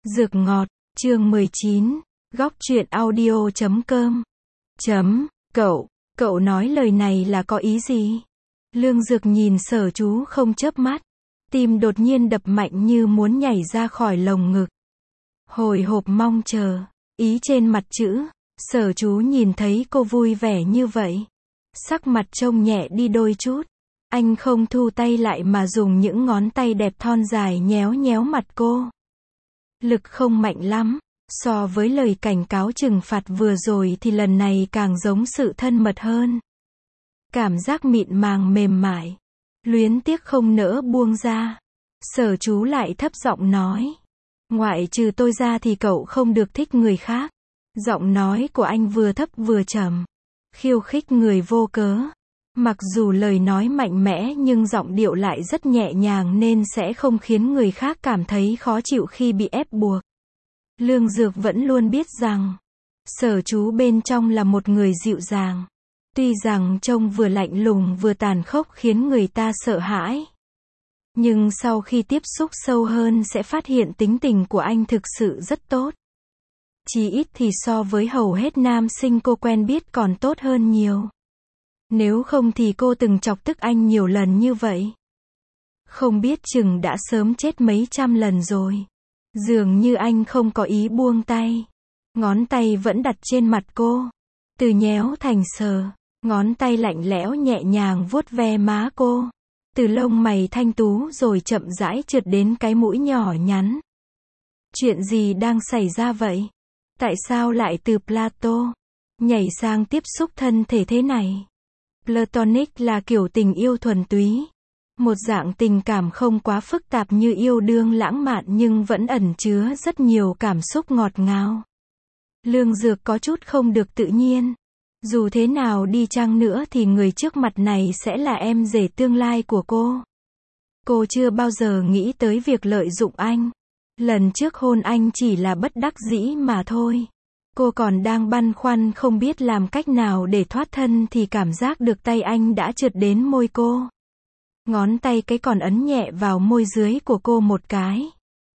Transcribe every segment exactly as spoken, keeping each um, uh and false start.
Dược ngọt, chương mười chín, góc truyện audio chấm com. Chấm, cậu, cậu nói lời này là có ý gì? Lương Dược nhìn Sở Chú không chớp mắt, tim đột nhiên đập mạnh như muốn nhảy ra khỏi lồng ngực. Hồi hộp mong chờ, ý trên mặt chữ, Sở Chú nhìn thấy cô vui vẻ như vậy, sắc mặt trông nhẹ đi đôi chút. Anh không thu tay lại mà dùng những ngón tay đẹp thon dài nhéo nhéo mặt cô. Lực không mạnh lắm, so với lời cảnh cáo trừng phạt vừa rồi thì lần này càng giống sự thân mật hơn. Cảm giác mịn màng mềm mại, luyến tiếc không nỡ buông ra. Sở Chú lại thấp giọng nói, ngoại trừ tôi ra thì cậu không được thích người khác. Giọng nói của anh vừa thấp vừa trầm, khiêu khích người vô cớ. Mặc dù lời nói mạnh mẽ nhưng giọng điệu lại rất nhẹ nhàng nên sẽ không khiến người khác cảm thấy khó chịu khi bị ép buộc. Lương Dược vẫn luôn biết rằng, Sở Chú bên trong là một người dịu dàng. Tuy rằng trông vừa lạnh lùng vừa tàn khốc khiến người ta sợ hãi. Nhưng sau khi tiếp xúc sâu hơn sẽ phát hiện tính tình của anh thực sự rất tốt. Chỉ ít thì so với hầu hết nam sinh cô quen biết còn tốt hơn nhiều. Nếu không thì cô từng chọc tức anh nhiều lần như vậy, không biết chừng đã sớm chết mấy trăm lần rồi. Dường như anh không có ý buông tay. Ngón tay vẫn đặt trên mặt cô. Từ nhéo thành sờ. Ngón tay lạnh lẽo nhẹ nhàng vuốt ve má cô. Từ lông mày thanh tú rồi chậm rãi trượt đến cái mũi nhỏ nhắn. Chuyện gì đang xảy ra vậy? Tại sao lại từ Plato nhảy sang tiếp xúc thân thể thế này? Platonic là kiểu tình yêu thuần túy. Một dạng tình cảm không quá phức tạp như yêu đương lãng mạn nhưng vẫn ẩn chứa rất nhiều cảm xúc ngọt ngào. Lương Dược có chút không được tự nhiên. Dù thế nào đi chăng nữa thì người trước mặt này sẽ là em rể tương lai của cô. Cô chưa bao giờ nghĩ tới việc lợi dụng anh. Lần trước hôn anh chỉ là bất đắc dĩ mà thôi. Cô còn đang băn khoăn không biết làm cách nào để thoát thân thì cảm giác được tay anh đã trượt đến môi cô. Ngón tay cái còn ấn nhẹ vào môi dưới của cô một cái.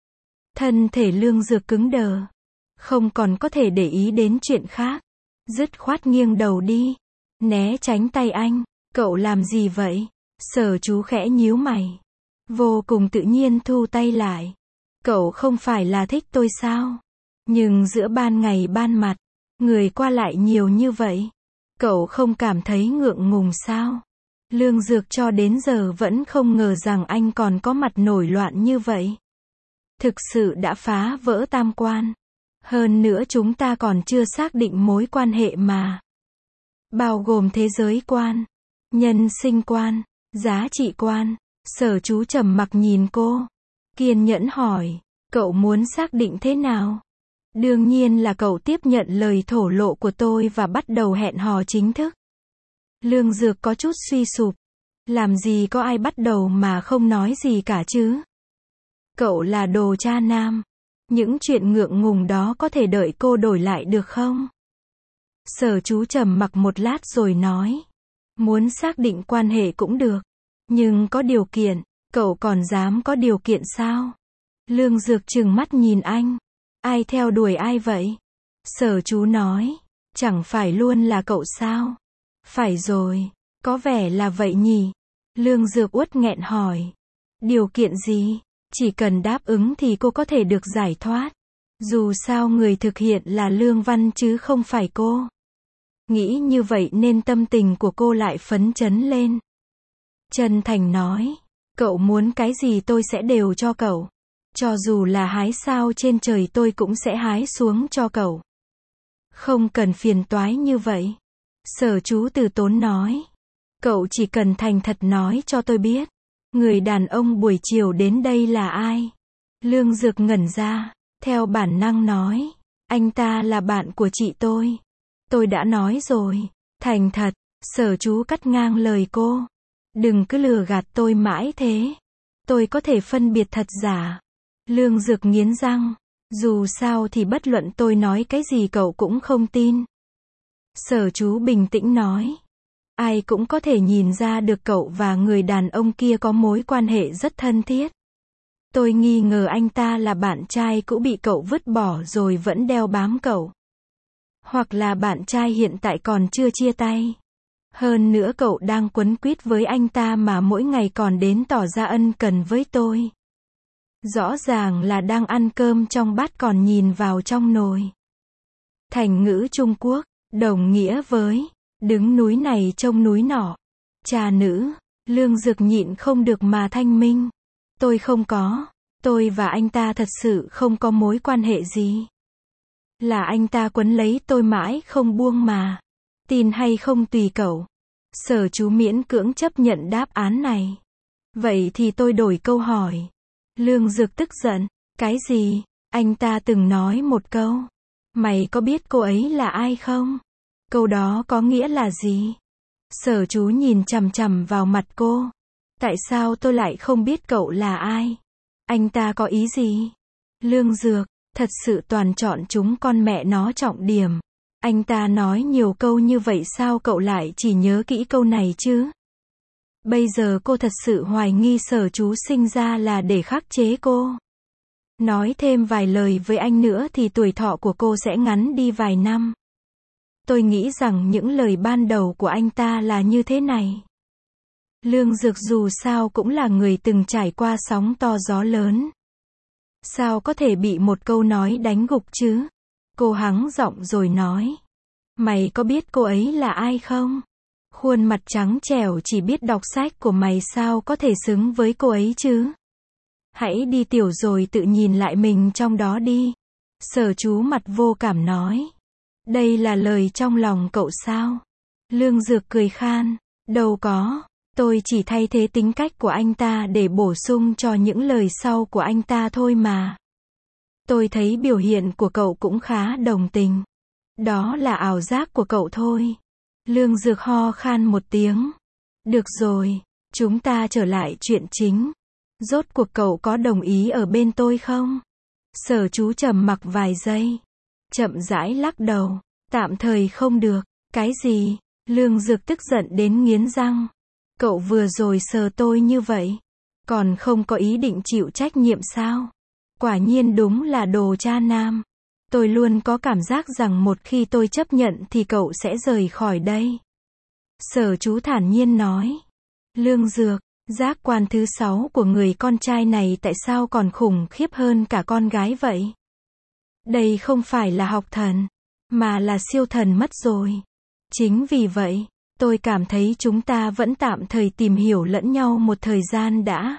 Thân thể Lương Dược cứng đờ. Không còn có thể để ý đến chuyện khác. Dứt khoát nghiêng đầu đi. Né tránh tay anh. Cậu làm gì vậy? Sở Chú khẽ nhíu mày. Vô cùng tự nhiên thu tay lại. Cậu không phải là thích tôi sao? Nhưng giữa ban ngày ban mặt, người qua lại nhiều như vậy. Cậu không cảm thấy ngượng ngùng sao? Lương Dược cho đến giờ vẫn không ngờ rằng anh còn có mặt nổi loạn như vậy. Thực sự đã phá vỡ tam quan. Hơn nữa chúng ta còn chưa xác định mối quan hệ mà. Bao gồm thế giới quan, nhân sinh quan, giá trị quan. Sở Chú trầm mặc nhìn cô. Kiên nhẫn hỏi, cậu muốn xác định thế nào? Đương nhiên là cậu tiếp nhận lời thổ lộ của tôi và bắt đầu hẹn hò chính thức. Lương Dược có chút suy sụp. Làm gì có ai bắt đầu mà không nói gì cả chứ? Cậu là đồ cha nam. Những chuyện ngượng ngùng đó có thể đợi cô đổi lại được không? Sở Chú trầm mặc một lát rồi nói. Muốn xác định quan hệ cũng được. Nhưng có điều kiện. Cậu còn dám có điều kiện sao? Lương Dược trừng mắt nhìn anh. Ai theo đuổi ai vậy? Sở Chú nói. Chẳng phải luôn là cậu sao? Phải rồi. Có vẻ là vậy nhỉ? Lương Dược uất nghẹn hỏi. Điều kiện gì? Chỉ cần đáp ứng thì cô có thể được giải thoát. Dù sao người thực hiện là Lương Văn chứ không phải cô. Nghĩ như vậy nên tâm tình của cô lại phấn chấn lên. Chân thành nói. Cậu muốn cái gì tôi sẽ đều cho cậu. Cho dù là hái sao trên trời tôi cũng sẽ hái xuống cho cậu. Không cần phiền toái như vậy. Sở Chú từ tốn nói. Cậu chỉ cần thành thật nói cho tôi biết. Người đàn ông buổi chiều đến đây là ai? Lương Dược ngẩn ra. Theo bản năng nói. Anh ta là bạn của chị tôi. Tôi đã nói rồi. Thành thật. Sở Chú cắt ngang lời cô. Đừng cứ lừa gạt tôi mãi thế. Tôi có thể phân biệt thật giả. Lương Dược nghiến răng. Dù sao thì bất luận tôi nói cái gì cậu cũng không tin. Sở Chú bình tĩnh nói. Ai cũng có thể nhìn ra được cậu và người đàn ông kia có mối quan hệ rất thân thiết. Tôi nghi ngờ anh ta là bạn trai cũ bị cậu vứt bỏ rồi vẫn đeo bám cậu. Hoặc là bạn trai hiện tại còn chưa chia tay. Hơn nữa cậu đang quấn quýt với anh ta mà mỗi ngày còn đến tỏ ra ân cần với tôi. Rõ ràng là đang ăn cơm trong bát còn nhìn vào trong nồi. Thành ngữ Trung Quốc, đồng nghĩa với, đứng núi này trông núi nọ. Trà nữ, Lương Dực nhịn không được mà thanh minh. Tôi không có, tôi và anh ta thật sự không có mối quan hệ gì. Là anh ta quấn lấy tôi mãi không buông mà. Tin hay không tùy cậu. Sở Chú miễn cưỡng chấp nhận đáp án này. Vậy thì tôi đổi câu hỏi. Lương Dực tức giận. Cái gì? Anh ta từng nói một câu. Mày có biết cô ấy là ai không? Câu đó có nghĩa là gì? Sở Chú nhìn chằm chằm vào mặt cô. Tại sao tôi lại không biết cậu là ai? Anh ta có ý gì? Lương Dược, thật sự toàn chọn chúng con mẹ nó trọng điểm. Anh ta nói nhiều câu như vậy sao cậu lại chỉ nhớ kỹ câu này chứ? Bây giờ cô thật sự hoài nghi Sở Chú sinh ra là để khắc chế cô. Nói thêm vài lời với anh nữa thì tuổi thọ của cô sẽ ngắn đi vài năm. Tôi nghĩ rằng những lời ban đầu của anh ta là như thế này. Lương Dược dù sao cũng là người từng trải qua sóng to gió lớn. Sao có thể bị một câu nói đánh gục chứ? Cô hắng giọng rồi nói. Mày có biết cô ấy là ai không? Khuôn mặt trắng trẻo chỉ biết đọc sách của mày sao có thể xứng với cô ấy chứ? Hãy đi tiểu rồi tự nhìn lại mình trong đó đi. Sở Chú mặt vô cảm nói. Đây là lời trong lòng cậu sao? Lương Dược cười khan. Đâu có. Tôi chỉ thay thế tính cách của anh ta để bổ sung cho những lời sau của anh ta thôi mà. Tôi thấy biểu hiện của cậu cũng khá đồng tình. Đó là ảo giác của cậu thôi. Lương Dược ho khan một tiếng. Được rồi, chúng ta trở lại chuyện chính. Rốt cuộc cậu có đồng ý ở bên tôi không? Sở Chú trầm mặc vài giây. Chậm rãi lắc đầu. Tạm thời không được. Cái gì? Lương Dược tức giận đến nghiến răng. Cậu vừa rồi sờ tôi như vậy. Còn không có ý định chịu trách nhiệm sao? Quả nhiên đúng là đồ cha nam. Tôi luôn có cảm giác rằng một khi tôi chấp nhận thì cậu sẽ rời khỏi đây. Sở Chú thản nhiên nói. Lương Dược, giác quan thứ sáu của người con trai này tại sao còn khủng khiếp hơn cả con gái vậy? Đây không phải là học thần, mà là siêu thần mất rồi. Chính vì vậy, tôi cảm thấy chúng ta vẫn tạm thời tìm hiểu lẫn nhau một thời gian đã.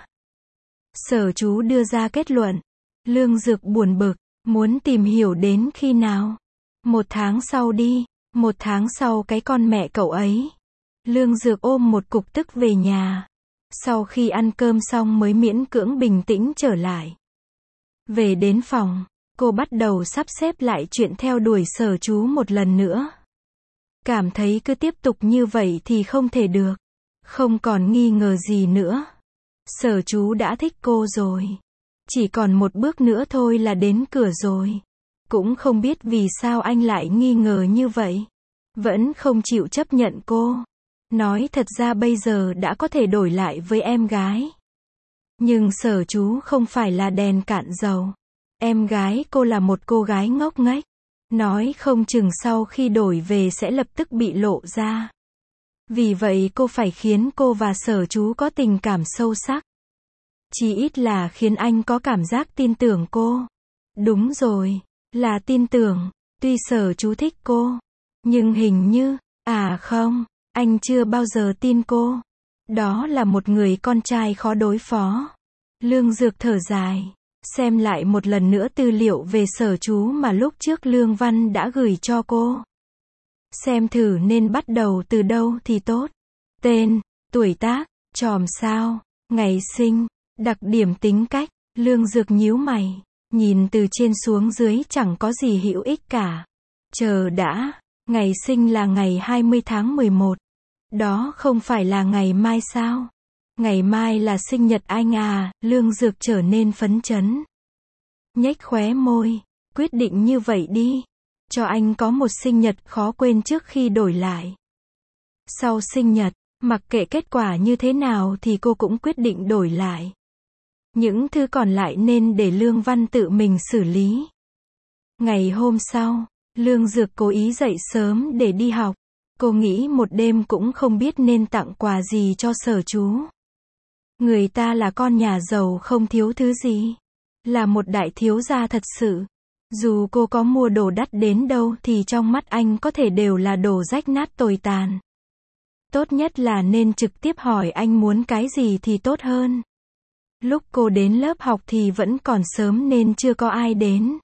Sở Chú đưa ra kết luận. Lương Dược buồn bực. Muốn tìm hiểu đến khi nào? Một tháng sau đi. Một tháng sau cái con mẹ cậu ấy. Lương Dược ôm một cục tức về nhà. Sau khi ăn cơm xong mới miễn cưỡng bình tĩnh trở lại. Về đến phòng, cô bắt đầu sắp xếp lại chuyện theo đuổi Sở Chú một lần nữa. Cảm thấy cứ tiếp tục như vậy thì không thể được. Không còn nghi ngờ gì nữa. Sở Chú đã thích cô rồi. Chỉ còn một bước nữa thôi là đến cửa rồi. Cũng không biết vì sao anh lại nghi ngờ như vậy. Vẫn không chịu chấp nhận cô. Nói thật ra bây giờ đã có thể đổi lại với em gái. Nhưng Sở Chú không phải là đèn cạn dầu. Em gái cô là một cô gái ngốc nghếch. Nói không chừng sau khi đổi về sẽ lập tức bị lộ ra. Vì vậy cô phải khiến cô và Sở Chú có tình cảm sâu sắc. Chỉ ít là khiến anh có cảm giác tin tưởng cô. Đúng rồi, là tin tưởng. Tuy Sở Chú thích cô, nhưng hình như, à không, anh chưa bao giờ tin cô. Đó là một người con trai khó đối phó. Lương Dược thở dài, xem lại một lần nữa tư liệu về Sở Chú mà lúc trước Lương Văn đã gửi cho cô. Xem thử nên bắt đầu từ đâu thì tốt. Tên, tuổi tác, chòm sao, ngày sinh, đặc điểm tính cách. Lương Dược nhíu mày, nhìn từ trên xuống dưới chẳng có gì hữu ích cả. Chờ đã, ngày sinh là ngày hai mươi tháng mười một. Đó không phải là ngày mai sao? Ngày mai là sinh nhật anh à? Lương Dược trở nên phấn chấn. Nhếch khóe môi, quyết định như vậy đi. Cho anh có một sinh nhật khó quên trước khi đổi lại. Sau sinh nhật, mặc kệ kết quả như thế nào thì cô cũng quyết định đổi lại. Những thứ còn lại nên để Lương Văn tự mình xử lý. Ngày hôm sau, Lương Dược cố ý dậy sớm để đi học. Cô nghĩ một đêm cũng không biết nên tặng quà gì cho Sở Chú. Người ta là con nhà giàu không thiếu thứ gì. Là một đại thiếu gia thật sự. Dù cô có mua đồ đắt đến đâu thì trong mắt anh có thể đều là đồ rách nát tồi tàn. Tốt nhất là nên trực tiếp hỏi anh muốn cái gì thì tốt hơn. Lúc cô đến lớp học thì vẫn còn sớm nên chưa có ai đến.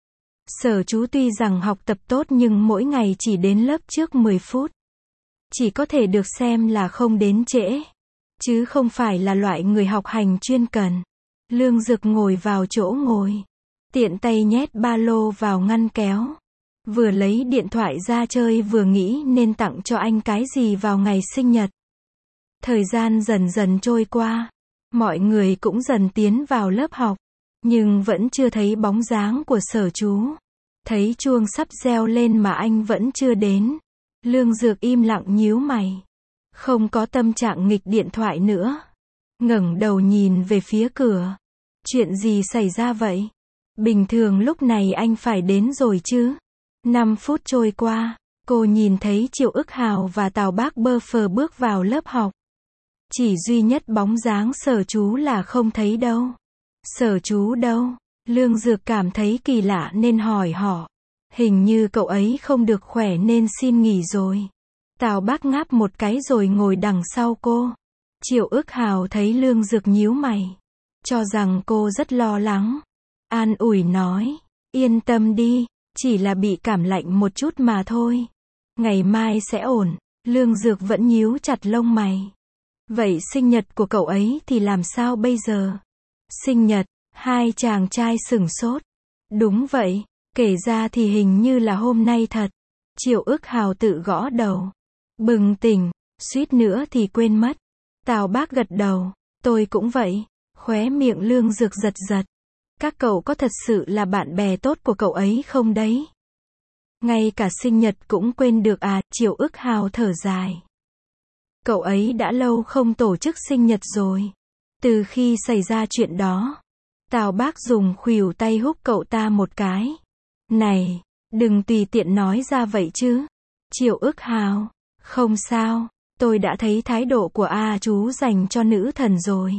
Sở Chú tuy rằng học tập tốt nhưng mỗi ngày chỉ đến lớp trước mười phút. Chỉ có thể được xem là không đến trễ. Chứ không phải là loại người học hành chuyên cần. Lương Dực ngồi vào chỗ ngồi. Tiện tay nhét ba lô vào ngăn kéo. Vừa lấy điện thoại ra chơi vừa nghĩ nên tặng cho anh cái gì vào ngày sinh nhật. Thời gian dần dần trôi qua. Mọi người cũng dần tiến vào lớp học. Nhưng vẫn chưa thấy bóng dáng của Sở Chú. Thấy chuông sắp reo lên mà anh vẫn chưa đến. Lương Dược im lặng nhíu mày. Không có tâm trạng nghịch điện thoại nữa. Ngẩng đầu nhìn về phía cửa. Chuyện gì xảy ra vậy? Bình thường lúc này anh phải đến rồi chứ. Năm phút trôi qua, cô nhìn thấy Triệu Ức Hào và Tào Bác Bơ Phờ bước vào lớp học. Chỉ duy nhất bóng dáng Sở Chú là không thấy đâu. Sở Chú đâu? Lương Dược cảm thấy kỳ lạ nên hỏi họ. Hình như cậu ấy không được khỏe nên xin nghỉ rồi. Tào Bác ngáp một cái rồi ngồi đằng sau cô. Triệu Ức Hào thấy Lương Dược nhíu mày. Cho rằng cô rất lo lắng. An ủi nói. Yên tâm đi, chỉ là bị cảm lạnh một chút mà thôi. Ngày mai sẽ ổn. Lương Dược vẫn nhíu chặt lông mày. Vậy sinh nhật của cậu ấy thì làm sao bây giờ? Sinh nhật, hai chàng trai sửng sốt. Đúng vậy, kể ra thì hình như là hôm nay thật. Triệu Ức Hào tự gõ đầu. Bừng tỉnh, suýt nữa thì quên mất. Tào Bác gật đầu. Tôi cũng vậy. Khóe miệng Lương Dược giật giật. Các cậu có thật sự là bạn bè tốt của cậu ấy không đấy? Ngay cả sinh nhật cũng quên được à? Triệu Ức Hào thở dài. Cậu ấy đã lâu không tổ chức sinh nhật rồi. Từ khi xảy ra chuyện đó. Tào Bác dùng khuỷu tay húc cậu ta một cái. Này, đừng tùy tiện nói ra vậy chứ. Triệu Ức Hào. Không sao, tôi đã thấy thái độ của A Chú dành cho nữ thần rồi.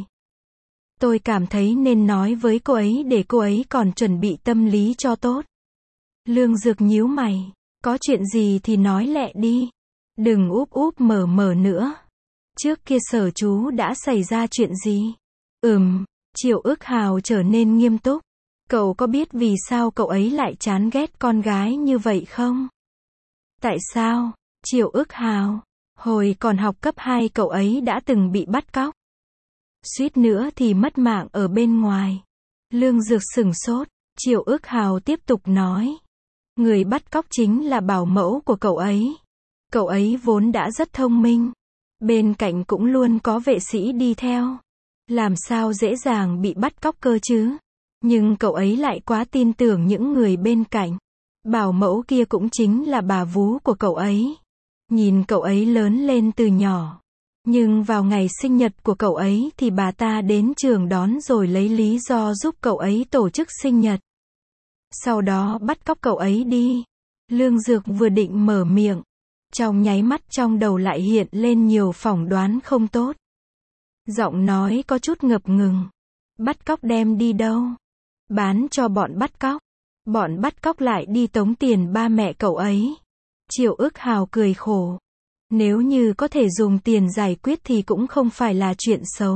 Tôi cảm thấy nên nói với cô ấy để cô ấy còn chuẩn bị tâm lý cho tốt. Lương Dược nhíu mày. Có chuyện gì thì nói lẹ đi. Đừng úp úp mở mở nữa. Trước kia Sở Chú đã xảy ra chuyện gì? Ừm, Triệu Ức Hào trở nên nghiêm túc. Cậu có biết vì sao cậu ấy lại chán ghét con gái như vậy không? Tại sao? Triệu Ức Hào. Hồi còn học cấp hai cậu ấy đã từng bị bắt cóc. Suýt nữa thì mất mạng ở bên ngoài. Lương Dược sửng sốt. Triệu Ức Hào tiếp tục nói. Người bắt cóc chính là bảo mẫu của cậu ấy. Cậu ấy vốn đã rất thông minh. Bên cạnh cũng luôn có vệ sĩ đi theo. Làm sao dễ dàng bị bắt cóc cơ chứ? Nhưng cậu ấy lại quá tin tưởng những người bên cạnh. Bảo mẫu kia cũng chính là bà vú của cậu ấy. Nhìn cậu ấy lớn lên từ nhỏ. Nhưng vào ngày sinh nhật của cậu ấy thì bà ta đến trường đón rồi lấy lý do giúp cậu ấy tổ chức sinh nhật. Sau đó bắt cóc cậu ấy đi. Lương Dược vừa định mở miệng. Trong nháy mắt trong đầu lại hiện lên nhiều phỏng đoán không tốt. Giọng nói có chút ngập ngừng. Bắt cóc đem đi đâu? Bán cho bọn bắt cóc. Bọn bắt cóc lại đi tống tiền ba mẹ cậu ấy. Triệu Ức Hào cười khổ. Nếu như có thể dùng tiền giải quyết thì cũng không phải là chuyện xấu.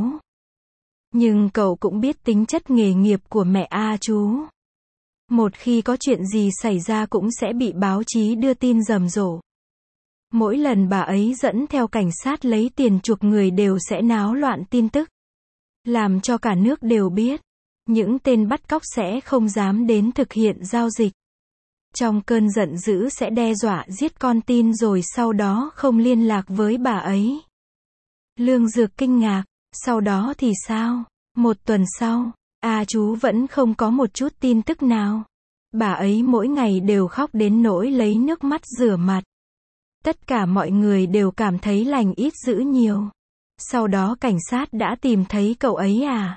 Nhưng cậu cũng biết tính chất nghề nghiệp của mẹ A Chú. Một khi có chuyện gì xảy ra cũng sẽ bị báo chí đưa tin rầm rộ. Mỗi lần bà ấy dẫn theo cảnh sát lấy tiền chuộc người đều sẽ náo loạn tin tức. Làm cho cả nước đều biết. Những tên bắt cóc sẽ không dám đến thực hiện giao dịch. Trong cơn giận dữ sẽ đe dọa giết con tin rồi sau đó không liên lạc với bà ấy. Lương Dược kinh ngạc. Sau đó thì sao? Một tuần sau, A Chú vẫn không có một chút tin tức nào. Bà ấy mỗi ngày đều khóc đến nỗi lấy nước mắt rửa mặt. Tất cả mọi người đều cảm thấy lành ít dữ nhiều. Sau đó cảnh sát đã tìm thấy cậu ấy à?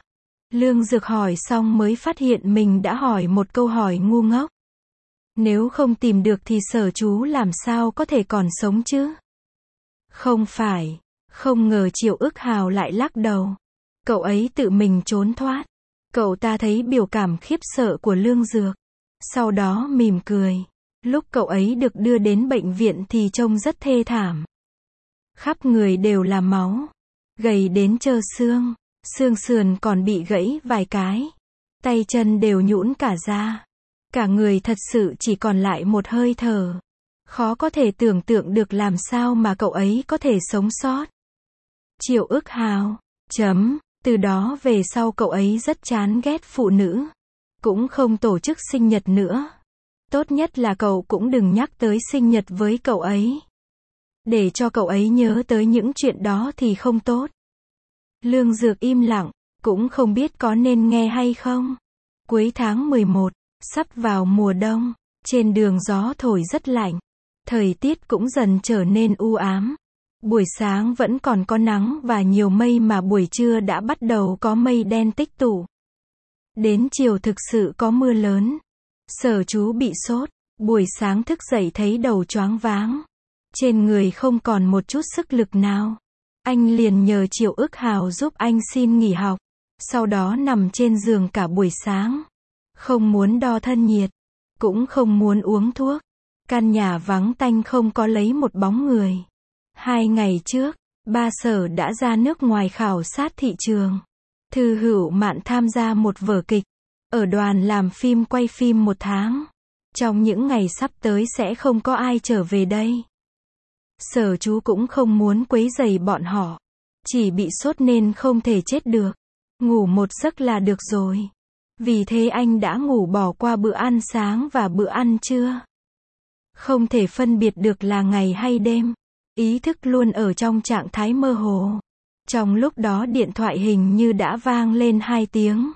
Lương Dược hỏi xong mới phát hiện mình đã hỏi một câu hỏi ngu ngốc. Nếu không tìm được thì Sở Chú làm sao có thể còn sống chứ? Không phải. Không ngờ Triệu Ức Hào lại lắc đầu. Cậu ấy tự mình trốn thoát. Cậu ta thấy biểu cảm khiếp sợ của Lương Dược. Sau đó mỉm cười. Lúc cậu ấy được đưa đến bệnh viện thì trông rất thê thảm. Khắp người đều là máu. Gầy đến trơ xương. Xương sườn còn bị gãy vài cái. Tay chân đều nhũn cả ra. Cả người thật sự chỉ còn lại một hơi thở. Khó có thể tưởng tượng được làm sao mà cậu ấy có thể sống sót. Triệu Ức Hào. Chấm. Từ đó về sau cậu ấy rất chán ghét phụ nữ. Cũng không tổ chức sinh nhật nữa. Tốt nhất là cậu cũng đừng nhắc tới sinh nhật với cậu ấy. Để cho cậu ấy nhớ tới những chuyện đó thì không tốt. Lương Dược im lặng, cũng không biết có nên nghe hay không. Cuối tháng mười một, sắp vào mùa đông, trên đường gió thổi rất lạnh. Thời tiết cũng dần trở nên u ám. Buổi sáng vẫn còn có nắng và nhiều mây mà buổi trưa đã bắt đầu có mây đen tích tụ. Đến chiều thực sự có mưa lớn. Sở Chú bị sốt, buổi sáng thức dậy thấy đầu choáng váng. Trên người không còn một chút sức lực nào. Anh liền nhờ Triệu Ức Hào giúp anh xin nghỉ học. Sau đó nằm trên giường cả buổi sáng. Không muốn đo thân nhiệt. Cũng không muốn uống thuốc. Căn nhà vắng tanh không có lấy một bóng người. Hai ngày trước, ba Sở đã ra nước ngoài khảo sát thị trường. Thư Hữu Mạn tham gia một vở kịch. Ở đoàn làm phim quay phim một tháng. Trong những ngày sắp tới sẽ không có ai trở về đây. Sở Chú cũng không muốn quấy rầy bọn họ. Chỉ bị sốt nên không thể chết được. Ngủ một giấc là được rồi. Vì thế anh đã ngủ bỏ qua bữa ăn sáng và bữa ăn trưa. Không thể phân biệt được là ngày hay đêm. Ý thức luôn ở trong trạng thái mơ hồ. Trong lúc đó điện thoại hình như đã vang lên hai tiếng.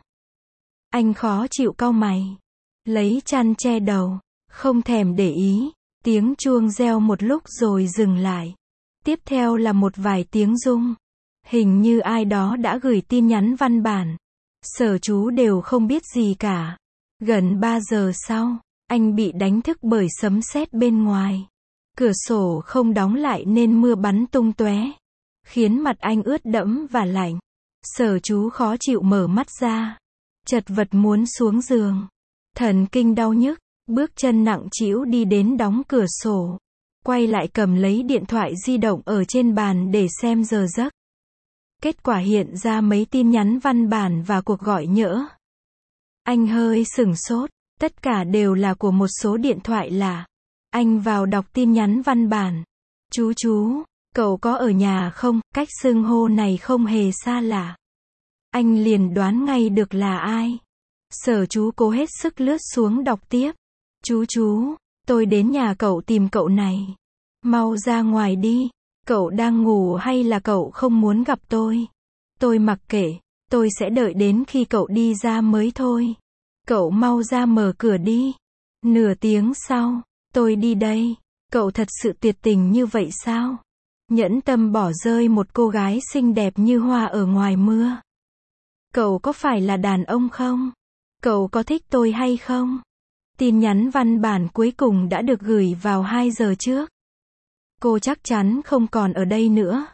Anh khó chịu cau mày. Lấy chăn che đầu. Không thèm để ý. Tiếng chuông reo một lúc rồi dừng lại. Tiếp theo là một vài tiếng rung. Hình như ai đó đã gửi tin nhắn văn bản. Sở Chú đều không biết gì cả. Gần ba giờ sau, anh bị đánh thức bởi sấm sét bên ngoài. Cửa sổ không đóng lại nên mưa bắn tung tóe, khiến mặt anh ướt đẫm và lạnh. Sở Chú khó chịu mở mắt ra. Chật vật muốn xuống giường. Thần kinh đau nhức. Bước chân nặng trĩu đi đến đóng cửa sổ. Quay lại cầm lấy điện thoại di động ở trên bàn để xem giờ giấc. Kết quả hiện ra mấy tin nhắn văn bản và cuộc gọi nhỡ. Anh hơi sửng sốt. Tất cả đều là của một số điện thoại lạ. Anh vào đọc tin nhắn văn bản. Chú chú, cậu có ở nhà không? Cách xưng hô này không hề xa lạ. Anh liền đoán ngay được là ai. Sở Chú cố hết sức lướt xuống đọc tiếp. Chú chú, tôi đến nhà cậu tìm cậu này. Mau ra ngoài đi. Cậu đang ngủ hay là cậu không muốn gặp tôi? Tôi mặc kệ, tôi sẽ đợi đến khi cậu đi ra mới thôi. Cậu mau ra mở cửa đi. Nửa tiếng sau, tôi đi đây. Cậu thật sự tuyệt tình như vậy sao? Nhẫn tâm bỏ rơi một cô gái xinh đẹp như hoa ở ngoài mưa. Cậu có phải là đàn ông không? Cậu có thích tôi hay không? Tin nhắn văn bản cuối cùng đã được gửi vào hai giờ trước. Cô chắc chắn không còn ở đây nữa.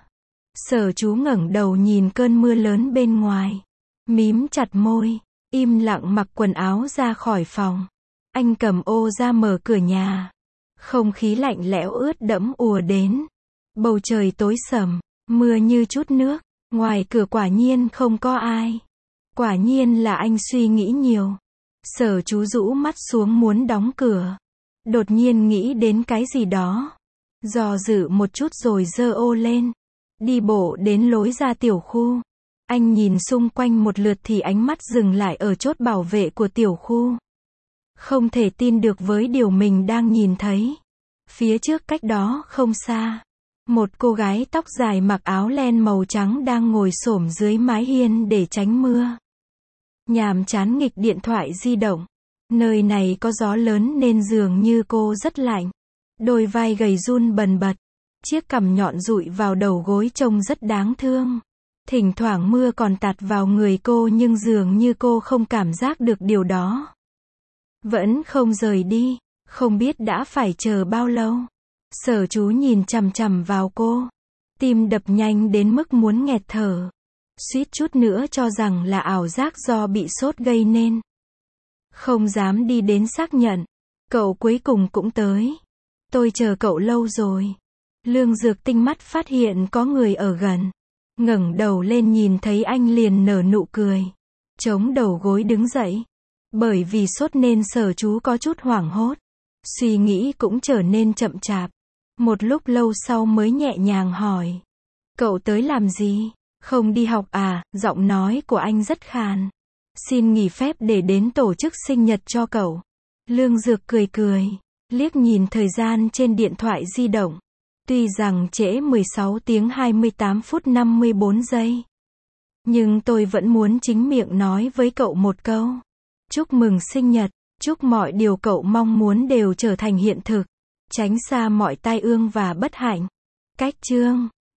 Sở Chú ngẩng đầu nhìn cơn mưa lớn bên ngoài. Mím chặt môi, im lặng mặc quần áo ra khỏi phòng. Anh cầm ô ra mở cửa nhà. Không khí lạnh lẽo ướt đẫm ùa đến. Bầu trời tối sầm, mưa như chút nước. Ngoài cửa quả nhiên không có ai. Quả nhiên là anh suy nghĩ nhiều. Sở Chú rũ mắt xuống muốn đóng cửa. Đột nhiên nghĩ đến cái gì đó. Do dự một chút rồi giơ ô lên. Đi bộ đến lối ra tiểu khu. Anh nhìn xung quanh một lượt thì ánh mắt dừng lại ở chốt bảo vệ của tiểu khu. Không thể tin được với điều mình đang nhìn thấy. Phía trước cách đó không xa. Một cô gái tóc dài mặc áo len màu trắng đang ngồi xổm dưới mái hiên để tránh mưa. Nhàm chán nghịch điện thoại di động. Nơi này có gió lớn nên dường như cô rất lạnh. Đôi vai gầy run bần bật. Chiếc cằm nhọn dụi vào đầu gối trông rất đáng thương. Thỉnh thoảng mưa còn tạt vào người cô nhưng dường như cô không cảm giác được điều đó. Vẫn không rời đi, không biết đã phải chờ bao lâu. Sở Chú nhìn chằm chằm vào cô. Tim đập nhanh đến mức muốn nghẹt thở. Suýt chút nữa cho rằng là ảo giác do bị sốt gây nên. Không dám đi đến xác nhận. Cậu cuối cùng cũng tới. Tôi chờ cậu lâu rồi. Lương Dược tinh mắt phát hiện có người ở gần. Ngẩng đầu lên nhìn thấy anh liền nở nụ cười. Chống đầu gối đứng dậy. Bởi vì sốt nên Sở Chú có chút hoảng hốt. Suy nghĩ cũng trở nên chậm chạp. Một lúc lâu sau mới nhẹ nhàng hỏi. Cậu tới làm gì? Không đi học à? Giọng nói của anh rất khàn. Xin nghỉ phép để đến tổ chức sinh nhật cho cậu. Lương Dược cười cười. Liếc nhìn thời gian trên điện thoại di động. Tuy rằng trễ mười sáu tiếng hai mươi tám phút năm mươi bốn giây. Nhưng tôi vẫn muốn chính miệng nói với cậu một câu. Chúc mừng sinh nhật. Chúc mọi điều cậu mong muốn đều trở thành hiện thực. Tránh xa mọi tai ương và bất hạnh. Cách chương